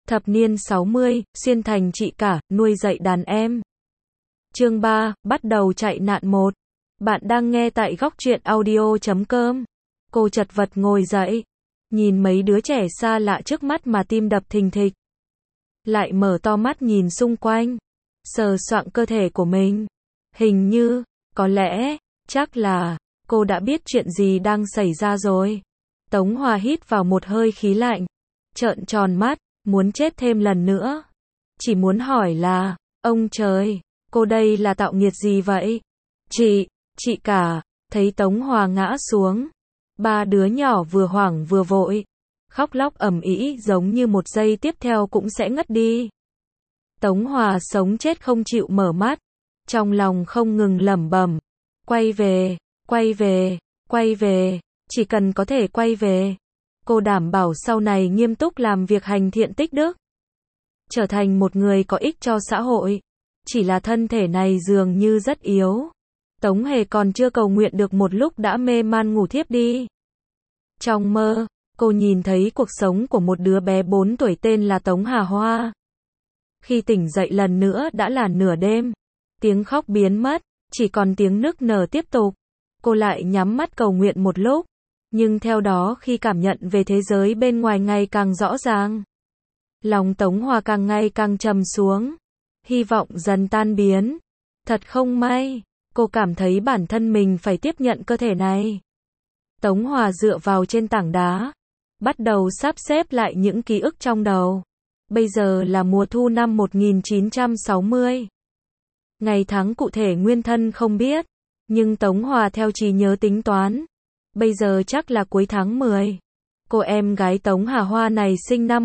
Thập niên 60, xuyên thành chị cả, nuôi dạy đàn em. Chương 3, bắt đầu chạy nạn 1. Bạn đang nghe tại góc truyện audio.com. Cô chật vật ngồi dậy, nhìn mấy đứa trẻ xa lạ trước mắt mà tim đập thình thịch. Lại mở to mắt nhìn xung quanh, sờ soạng cơ thể của mình. Hình như, có lẽ, chắc là, cô đã biết chuyện gì đang xảy ra rồi. Tống Hòa hít vào một hơi khí lạnh, trợn tròn mắt, muốn chết thêm lần nữa. Chỉ muốn hỏi là, ông trời, cô đây là tạo nghiệt gì vậy? Chị cả, thấy Tống Hòa ngã xuống. Ba đứa nhỏ vừa hoảng vừa vội, khóc lóc ầm ĩ giống như một giây tiếp theo cũng sẽ ngất đi. Tống Hòa sống chết không chịu mở mắt, trong lòng không ngừng lẩm bẩm, quay về, quay về, quay về, chỉ cần có thể quay về. Cô đảm bảo sau này nghiêm túc làm việc hành thiện tích đức, trở thành một người có ích cho xã hội. Chỉ là thân thể này dường như rất yếu. Tống Hề còn chưa cầu nguyện được một lúc đã mê man ngủ thiếp đi. Trong mơ, cô nhìn thấy cuộc sống của một đứa bé 4 tuổi tên là Tống Hà Hoa. Khi tỉnh dậy lần nữa đã là nửa đêm. Tiếng khóc biến mất, chỉ còn tiếng nức nở tiếp tục. Cô lại nhắm mắt cầu nguyện một lúc. Nhưng theo đó khi cảm nhận về thế giới bên ngoài ngày càng rõ ràng, lòng Tống Hòa càng ngày càng trầm xuống. Hy vọng dần tan biến. Thật không may, cô cảm thấy bản thân mình phải tiếp nhận cơ thể này. Tống Hòa dựa vào trên tảng đá, bắt đầu sắp xếp lại những ký ức trong đầu. Bây giờ là mùa thu năm 1960. Ngày tháng cụ thể nguyên thân không biết, nhưng Tống Hòa theo trí nhớ tính toán. Bây giờ chắc là cuối tháng 10. Cô em gái Tống Hà Hoa này sinh năm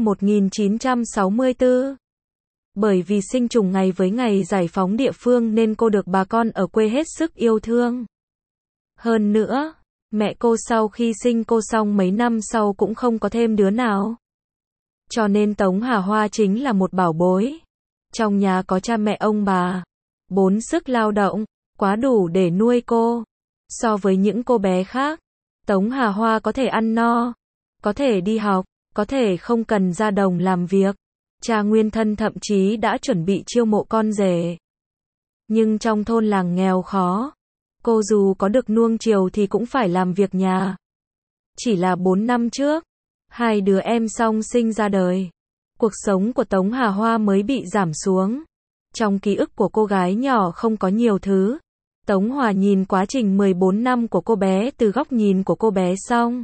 1964. Bởi vì sinh trùng ngày với ngày giải phóng địa phương nên cô được bà con ở quê hết sức yêu thương. Hơn nữa, mẹ cô sau khi sinh cô xong mấy năm sau cũng không có thêm đứa nào. Cho nên Tống Hà Hoa chính là một bảo bối. Trong nhà có cha mẹ ông bà, 4 sức lao động, quá đủ để nuôi cô. So với những cô bé khác, Tống Hà Hoa có thể ăn no, có thể đi học, có thể không cần ra đồng làm việc. Cha nguyên thân thậm chí đã chuẩn bị chiêu mộ con rể. Nhưng trong thôn làng nghèo khó, cô dù có được nuông chiều thì cũng phải làm việc nhà. Chỉ là 4 năm trước, 2 đứa em song sinh ra đời. Cuộc sống của Tống Hà Hoa mới bị giảm xuống. Trong ký ức của cô gái nhỏ không có nhiều thứ. Tống Hòa nhìn quá trình 14 năm của cô bé từ góc nhìn của cô bé xong.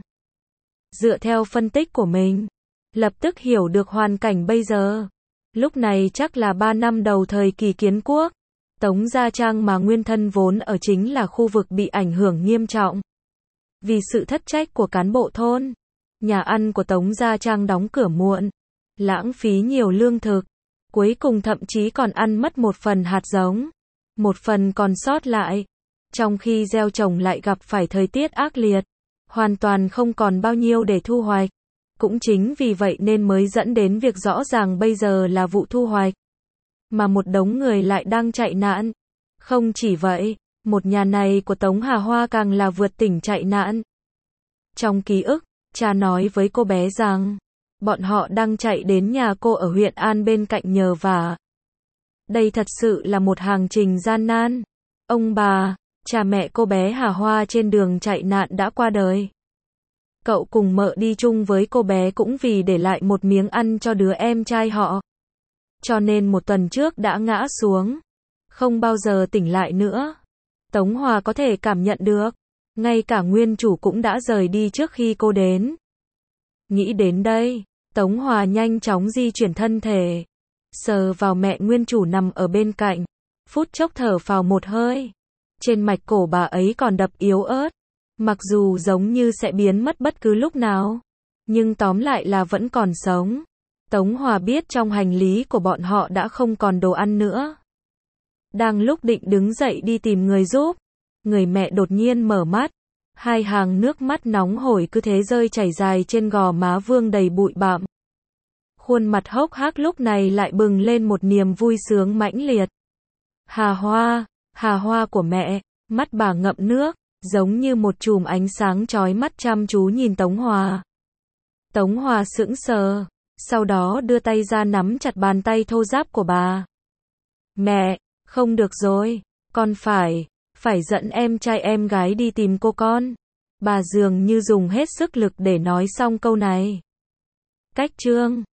Dựa theo phân tích của mình, lập tức hiểu được hoàn cảnh bây giờ. Lúc này chắc là 3 năm đầu thời kỳ kiến quốc. Tống Gia Trang mà nguyên thân vốn ở chính là khu vực bị ảnh hưởng nghiêm trọng. Vì sự thất trách của cán bộ thôn, nhà ăn của Tống Gia Trang đóng cửa muộn, lãng phí nhiều lương thực, cuối cùng thậm chí còn ăn mất một phần hạt giống, một phần còn sót lại. Trong khi gieo trồng lại gặp phải thời tiết ác liệt, hoàn toàn không còn bao nhiêu để thu hoạch. Cũng chính vì vậy nên mới dẫn đến việc rõ ràng bây giờ là vụ thu hoạch, mà một đống người lại đang chạy nạn. Không chỉ vậy, một nhà này của Tống Hà Hoa càng là vượt tỉnh chạy nạn. Trong ký ức, cha nói với cô bé rằng, bọn họ đang chạy đến nhà cô ở huyện An bên cạnh nhờ vả. Đây thật sự là một hành trình gian nan. Ông bà, cha mẹ cô bé Hà Hoa trên đường chạy nạn đã qua đời. Cậu cùng mợ đi chung với cô bé cũng vì để lại một miếng ăn cho đứa em trai họ. Cho nên một tuần trước đã ngã xuống, không bao giờ tỉnh lại nữa. Tống Hòa có thể cảm nhận được, ngay cả nguyên chủ cũng đã rời đi trước khi cô đến. Nghĩ đến đây, Tống Hòa nhanh chóng di chuyển thân thể, sờ vào mẹ nguyên chủ nằm ở bên cạnh, phút chốc thở phào một hơi. Trên mạch cổ bà ấy còn đập yếu ớt, mặc dù giống như sẽ biến mất bất cứ lúc nào, nhưng tóm lại là vẫn còn sống. Tống Hòa biết trong hành lý của bọn họ đã không còn đồ ăn nữa. Đang lúc định đứng dậy đi tìm người giúp, người mẹ đột nhiên mở mắt. 2 hàng nước mắt nóng hổi cứ thế rơi chảy dài trên gò má vương đầy bụi bặm. Khuôn mặt hốc hác lúc này lại bừng lên một niềm vui sướng mãnh liệt. Hà Hoa của mẹ, mắt bà ngậm nước, giống như một chùm ánh sáng chói mắt chăm chú nhìn Tống Hòa. Tống Hòa sững sờ, sau đó đưa tay ra nắm chặt bàn tay thô ráp của bà. Mẹ, không được rồi, con phải dẫn em trai em gái đi tìm cô con. Bà dường như dùng hết sức lực để nói xong câu này. Cách chương